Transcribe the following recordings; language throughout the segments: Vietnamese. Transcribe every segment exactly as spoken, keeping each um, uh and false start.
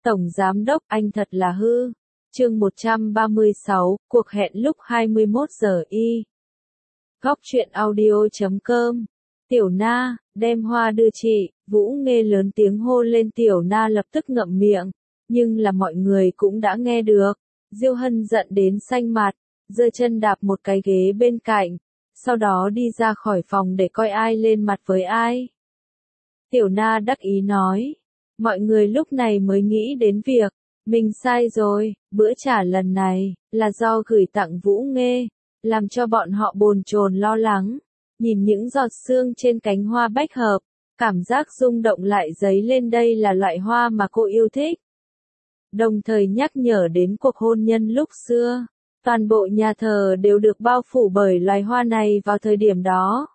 Tổng Giám đốc, anh thật là hư. Chương một trăm ba mươi sáu, cuộc hẹn lúc hai mươi mốt giờ y. Góc truyện audio chấm com. Tiểu Na, đem hoa đưa chị. Vũ Nghê lớn tiếng hô lên. Tiểu Na lập tức ngậm miệng, nhưng là mọi người cũng đã nghe được. Diêu Hân giận đến xanh mặt, giơ chân đạp một cái ghế bên cạnh, sau đó đi ra khỏi phòng để coi ai lên mặt với ai. Tiểu Na đắc ý nói, mọi người lúc này mới nghĩ đến việc mình sai rồi, bữa trả lần này là do gửi tặng Vũ Nghê, làm cho bọn họ bồn chồn lo lắng. Nhìn những giọt sương trên cánh hoa bách hợp, cảm giác rung động lại dấy lên. Đây là loại hoa mà cô yêu thích. Đồng thời nhắc nhở đến cuộc hôn nhân lúc xưa, toàn bộ nhà thờ đều được bao phủ bởi loài hoa này vào thời điểm đó.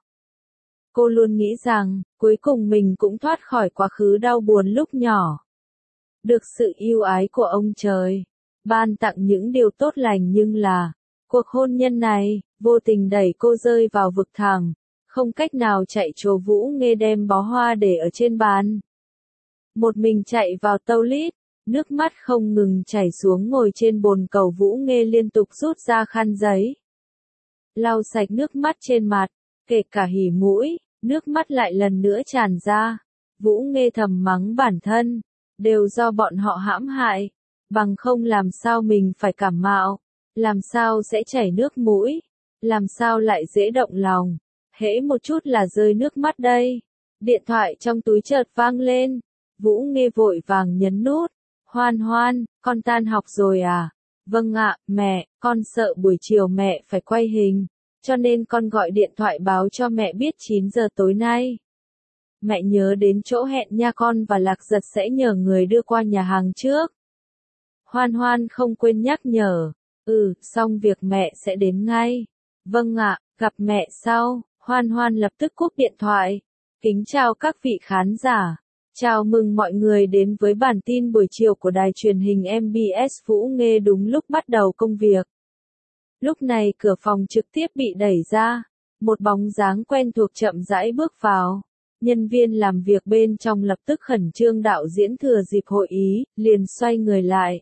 Cô luôn nghĩ rằng, cuối cùng mình cũng thoát khỏi quá khứ đau buồn lúc nhỏ. Được sự yêu ái của ông trời, ban tặng những điều tốt lành, nhưng là, cuộc hôn nhân này, vô tình đẩy cô rơi vào vực thẳm, không cách nào chạy trốn. Vũ Nghê đem bó hoa để ở trên bàn. Một mình chạy vào toilet, nước mắt không ngừng chảy xuống. Ngồi trên bồn cầu, Vũ Nghê liên tục rút ra khăn giấy, lau sạch nước mắt trên mặt, kể cả hỉ mũi, nước mắt lại lần nữa tràn ra. Vũ Nghê thầm mắng bản thân, đều do bọn họ hãm hại, bằng không làm sao mình phải cảm mạo, làm sao sẽ chảy nước mũi, làm sao lại dễ động lòng, hễ một chút là rơi nước mắt đây. Điện thoại trong túi chợt vang lên, Vũ Nghê vội vàng nhấn nút. Hoan Hoan, con tan học rồi à? Vâng ạ, mẹ, con sợ buổi chiều mẹ phải quay hình, cho nên con gọi điện thoại báo cho mẹ biết chín giờ tối nay. Mẹ nhớ đến chỗ hẹn nha, con và Lạc Giật sẽ nhờ người đưa qua nhà hàng trước. Hoan Hoan không quên nhắc nhở, ừ, xong việc mẹ sẽ đến ngay. Vâng ạ, gặp mẹ sau. Hoan Hoan lập tức cúp điện thoại. Kính chào các vị khán giả. Chào mừng mọi người đến với bản tin buổi chiều của đài truyền hình em bê ét. Vũ Nghê đúng lúc bắt đầu công việc. Lúc này cửa phòng trực tiếp bị đẩy ra, một bóng dáng quen thuộc chậm rãi bước vào. Nhân viên làm việc bên trong lập tức khẩn trương. Đạo diễn thừa dịp hội ý, liền xoay người lại.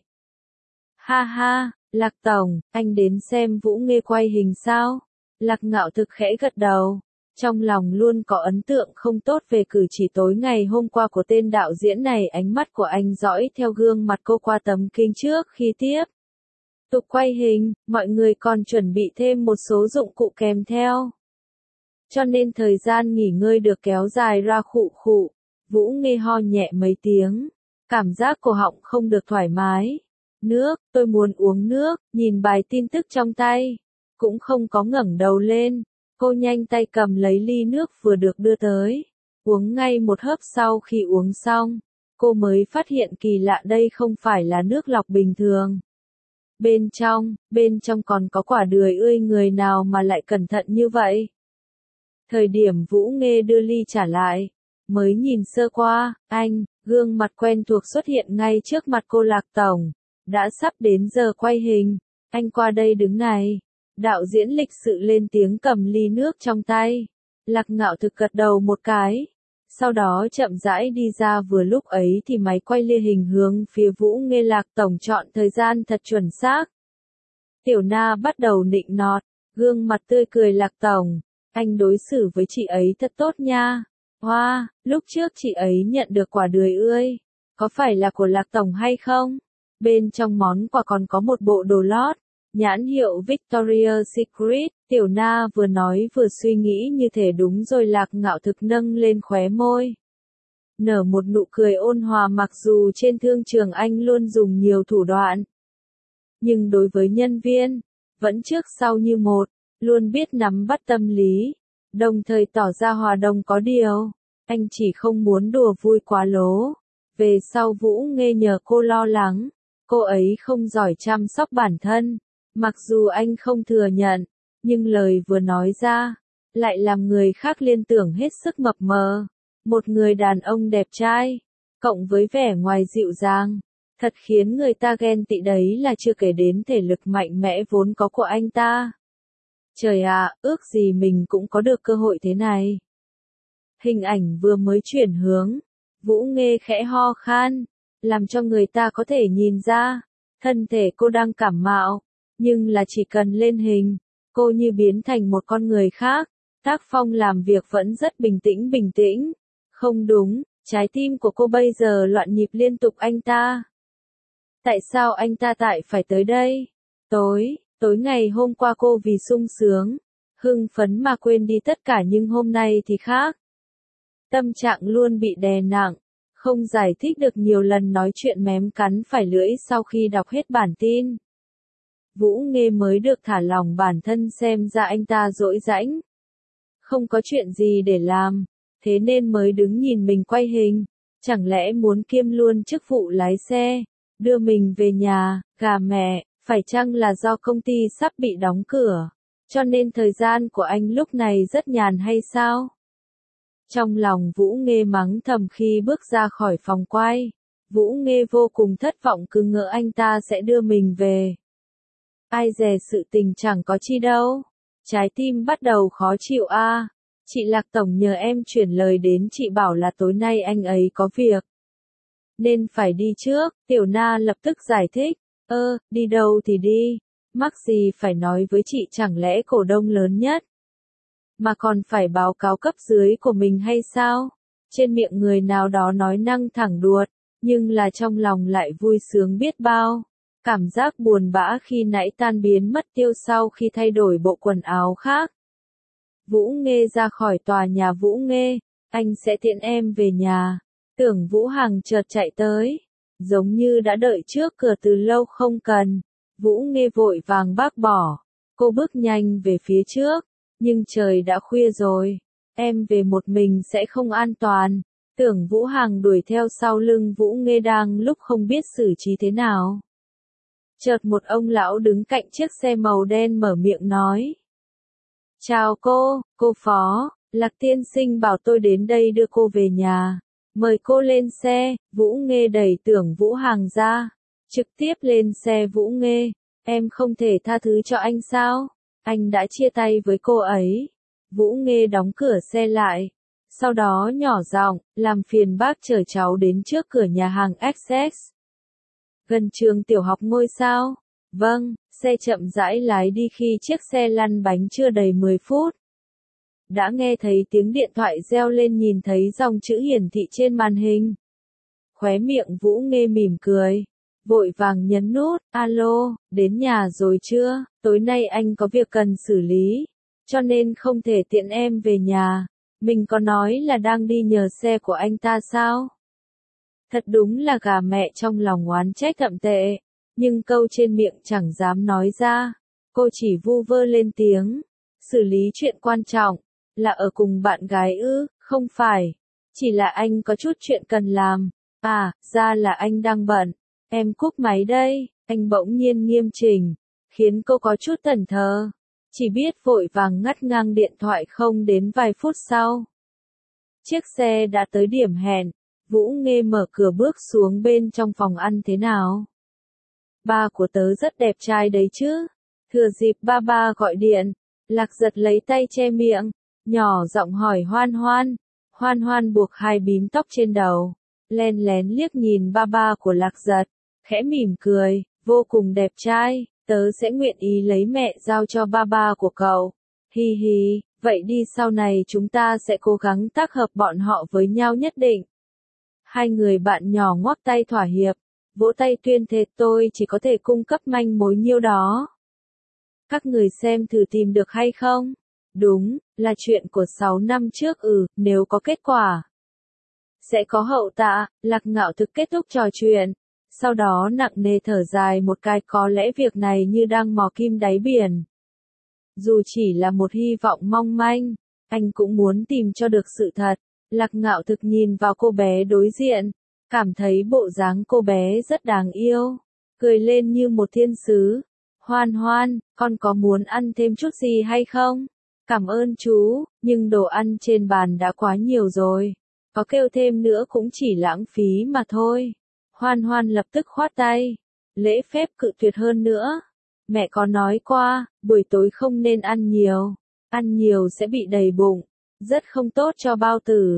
Ha ha, Lạc Tổng, anh đến xem Vũ Nghê quay hình sao? Lạc Ngạo Thực khẽ gật đầu. Trong lòng luôn có ấn tượng không tốt về cử chỉ tối ngày hôm qua của tên đạo diễn này. Ánh mắt của anh dõi theo gương mặt cô qua tấm kính trước khi tiếp tục quay hình. Mọi người còn chuẩn bị thêm một số dụng cụ kèm theo, cho nên thời gian nghỉ ngơi được kéo dài ra. Khụ khụ, Vũ Nghê ho nhẹ mấy tiếng, cảm giác cổ họng không được thoải mái. Nước, tôi muốn uống nước. Nhìn bài tin tức trong tay, cũng không có ngẩng đầu lên. Cô nhanh tay cầm lấy ly nước vừa được đưa tới, uống ngay một hớp. Sau khi uống xong, cô mới phát hiện kỳ lạ, đây không phải là nước lọc bình thường. Bên trong, bên trong còn có quả đười ươi. Người nào mà lại cẩn thận như vậy? Thời điểm Vũ Nghê đưa ly trả lại, mới nhìn sơ qua, anh, gương mặt quen thuộc xuất hiện ngay trước mặt cô. Lạc Tổng, đã sắp đến giờ quay hình, anh qua đây đứng này. Đạo diễn lịch sự lên tiếng cầm ly nước trong tay. Lạc Ngạo Thực gật đầu một cái, sau đó chậm rãi đi ra. Vừa lúc ấy thì máy quay lia hình hướng phía Vũ Nghê. Lạc Tổng chọn thời gian thật chuẩn xác. Tiểu Na bắt đầu nịnh nọt, gương mặt tươi cười. Lạc Tổng, anh đối xử với chị ấy thật tốt nha. Hoa, wow, lúc trước chị ấy nhận được quả đười ươi, có phải là của Lạc Tổng hay không? Bên trong món quà còn có một bộ đồ lót, nhãn hiệu Victoria's Secret. Tiểu Na vừa nói vừa suy nghĩ, như thể đúng rồi. Lạc Ngạo Thực nâng lên khóe môi, nở một nụ cười ôn hòa. Mặc dù trên thương trường anh luôn dùng nhiều thủ đoạn, nhưng đối với nhân viên, vẫn trước sau như một, luôn biết nắm bắt tâm lý, đồng thời tỏ ra hòa đồng. Có điều, anh chỉ không muốn đùa vui quá lố. Về sau Vũ Nghê nhờ cô lo lắng, cô ấy không giỏi chăm sóc bản thân. Mặc dù anh không thừa nhận, nhưng lời vừa nói ra, lại làm người khác liên tưởng hết sức mập mờ. Một người đàn ông đẹp trai, cộng với vẻ ngoài dịu dàng, thật khiến người ta ghen tị. Đấy là chưa kể đến thể lực mạnh mẽ vốn có của anh ta. Trời ạ, ước gì mình cũng có được cơ hội thế này. Hình ảnh vừa mới chuyển hướng, Vũ Nghê khẽ ho khan, làm cho người ta có thể nhìn ra, thân thể cô đang cảm mạo, nhưng là chỉ cần lên hình, cô như biến thành một con người khác. Tác phong làm việc vẫn rất bình tĩnh bình tĩnh. Không đúng, trái tim của cô bây giờ loạn nhịp liên tục anh ta. Tại sao anh ta tại phải tới đây? Tối, tối ngày hôm qua cô vì sung sướng, hưng phấn mà quên đi tất cả nhưng hôm nay thì khác. Tâm trạng luôn bị đè nặng, không giải thích được nhiều lần nói chuyện mém cắn phải lưỡi sau khi đọc hết bản tin. Vũ Nghê mới được thả lỏng bản thân xem ra anh ta dỗi dãnh. Không có chuyện gì để làm, thế nên mới đứng nhìn mình quay hình. Chẳng lẽ muốn kiêm luôn chức vụ lái xe, đưa mình về nhà, gà mẹ, phải chăng là do công ty sắp bị đóng cửa, cho nên thời gian của anh lúc này rất nhàn hay sao? Trong lòng Vũ Nghê mắng thầm khi bước ra khỏi phòng quay. Vũ Nghê vô cùng thất vọng cứ ngỡ anh ta sẽ đưa mình về. Ai dè sự tình chẳng có chi đâu. Trái tim bắt đầu khó chịu a. À. Chị Lạc Tổng nhờ em chuyển lời đến chị bảo là tối nay anh ấy có việc, nên phải đi trước. Tiểu Na lập tức giải thích. Ơ, đi đâu thì đi. Mắc gì phải nói với chị, chẳng lẽ cổ đông lớn nhất mà còn phải báo cáo cấp dưới của mình hay sao? Trên miệng người nào đó nói năng thẳng đuột, nhưng là trong lòng lại vui sướng biết bao. Cảm giác buồn bã khi nãy tan biến mất tiêu sau khi thay đổi bộ quần áo khác. Vũ Nghê ra khỏi tòa nhà. Vũ Nghê, anh sẽ tiễn em về nhà. Tưởng Vũ Hằng chợt chạy tới, giống như đã đợi trước cửa từ lâu. Không cần. Vũ Nghê vội vàng bác bỏ. Cô bước nhanh về phía trước, nhưng trời đã khuya rồi. Em về một mình sẽ không an toàn. Tưởng Vũ Hằng đuổi theo sau lưng Vũ Nghê đang lúc không biết xử trí thế nào. Chợt một ông lão đứng cạnh chiếc xe màu đen mở miệng nói. Chào cô, cô Phó, Lạc tiên sinh bảo tôi đến đây đưa cô về nhà. Mời cô lên xe. Vũ Nghê đẩy Tưởng Vũ Hằng ra, trực tiếp lên xe. Vũ Nghê, em không thể tha thứ cho anh sao? Anh đã chia tay với cô ấy. Vũ Nghê đóng cửa xe lại, sau đó nhỏ giọng, làm phiền bác chở cháu đến trước cửa nhà hàng Access, gần trường tiểu học Ngôi Sao. Vâng. Xe chậm rãi lái đi. Khi chiếc xe lăn bánh chưa đầy mười phút, đã nghe thấy tiếng điện thoại reo lên, nhìn thấy dòng chữ hiển thị trên màn hình. Khóe miệng Vũ Nghê mỉm cười, vội vàng nhấn nút. Alo, đến nhà rồi chưa? Tối nay anh có việc cần xử lý, cho nên không thể tiện em về nhà. Mình có nói là đang đi nhờ xe của anh ta sao? Thật đúng là gà mẹ, trong lòng oán trách thậm tệ, nhưng câu trên miệng chẳng dám nói ra. Cô chỉ vu vơ lên tiếng. Xử lý chuyện quan trọng, là ở cùng bạn gái ư? Không phải, chỉ là anh có chút chuyện cần làm. À, ra là anh đang bận. Em cúp máy đây. Anh bỗng nhiên nghiêm chỉnh, khiến cô có chút thẫn thờ, chỉ biết vội vàng ngắt ngang điện thoại. Không đến vài phút sau, chiếc xe đã tới điểm hẹn. Vũ Nghê mở cửa bước xuống bên trong phòng ăn. Thế nào? Ba của tớ rất đẹp trai đấy chứ. Thừa dịp ba ba gọi điện, Lạc Giật lấy tay che miệng, nhỏ giọng hỏi Hoan Hoan. Hoan Hoan buộc hai bím tóc trên đầu, len lén liếc nhìn ba ba của Lạc Giật, khẽ mỉm cười. Vô cùng đẹp trai, tớ sẽ nguyện ý lấy mẹ giao cho ba ba của cậu. Hi hi, vậy đi, sau này chúng ta sẽ cố gắng tác hợp bọn họ với nhau nhất định. Hai người bạn nhỏ ngoắc tay thỏa hiệp, vỗ tay tuyên thệ. Tôi chỉ có thể cung cấp manh mối nhiêu đó. Các người xem thử tìm được hay không? Đúng, là chuyện của sáu năm trước. Ừ, nếu có kết quả, sẽ có hậu tạ. Lạc Ngạo Thực kết thúc trò chuyện, sau đó nặng nề thở dài một cái. Có lẽ việc này như đang mò kim đáy biển. Dù chỉ là một hy vọng mong manh, anh cũng muốn tìm cho được sự thật. Lạc Ngạo Thực nhìn vào cô bé đối diện, cảm thấy bộ dáng cô bé rất đáng yêu, cười lên như một thiên sứ. Hoan Hoan, con có muốn ăn thêm chút gì hay không? Cảm ơn chú, nhưng đồ ăn trên bàn đã quá nhiều rồi, có kêu thêm nữa cũng chỉ lãng phí mà thôi. Hoan Hoan lập tức khoát tay, lễ phép cự tuyệt. Hơn nữa, mẹ có nói qua, buổi tối không nên ăn nhiều, ăn nhiều sẽ bị đầy bụng, rất không tốt cho bao tử.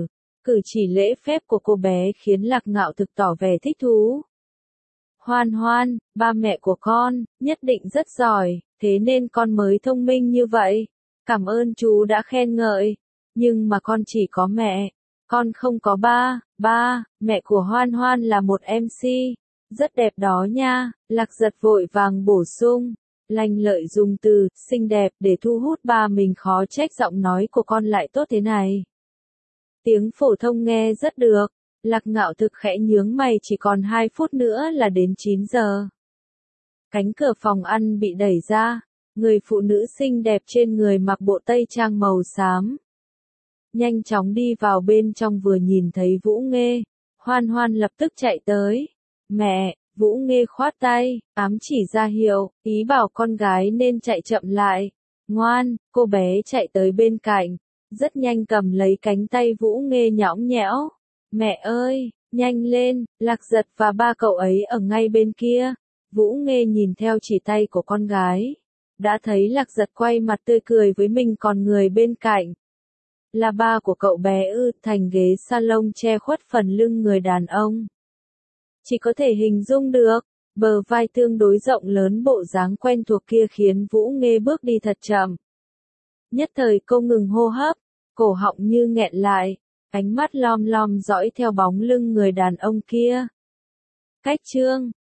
Cử chỉ lễ phép của cô bé khiến Lạc Ngạo Thực tỏ vẻ thích thú. Hoan Hoan, ba mẹ của con, nhất định rất giỏi, thế nên con mới thông minh như vậy. Cảm ơn chú đã khen ngợi. Nhưng mà con chỉ có mẹ, con không có ba. Ba, mẹ của Hoan Hoan là một em xê. Rất đẹp đó nha, Lạc Giật vội vàng bổ sung. Lanh Lợi dùng từ, xinh đẹp, để thu hút ba mình, khó trách giọng nói của con lại tốt thế này. Tiếng phổ thông nghe rất được. Lạc Ngạo Thực khẽ nhướng mày, chỉ còn hai phút nữa là đến chín giờ. Cánh cửa phòng ăn bị đẩy ra. Người phụ nữ xinh đẹp trên người mặc bộ tây trang màu xám. Nhanh chóng đi vào bên trong, vừa nhìn thấy Vũ Nghê. Hoan Hoan lập tức chạy tới. Mẹ, Vũ Nghê khoát tay, ám chỉ ra hiệu, ý bảo con gái nên chạy chậm lại. Ngoan, cô bé chạy tới bên cạnh. Rất nhanh cầm lấy cánh tay Vũ Nghê nhõng nhẽo. Mẹ ơi, nhanh lên, Lạc Giật và ba cậu ấy ở ngay bên kia. Vũ Nghê nhìn theo chỉ tay của con gái. Đã thấy Lạc Giật quay mặt tươi cười với mình, còn người bên cạnh là ba của cậu bé ư. Thành ghế salon che khuất phần lưng người đàn ông. Chỉ có thể hình dung được, bờ vai tương đối rộng lớn, bộ dáng quen thuộc kia khiến Vũ Nghê bước đi thật chậm. Nhất thời cô ngừng hô hấp, cổ họng như nghẹn lại, ánh mắt lom lom dõi theo bóng lưng người đàn ông kia. Cách chương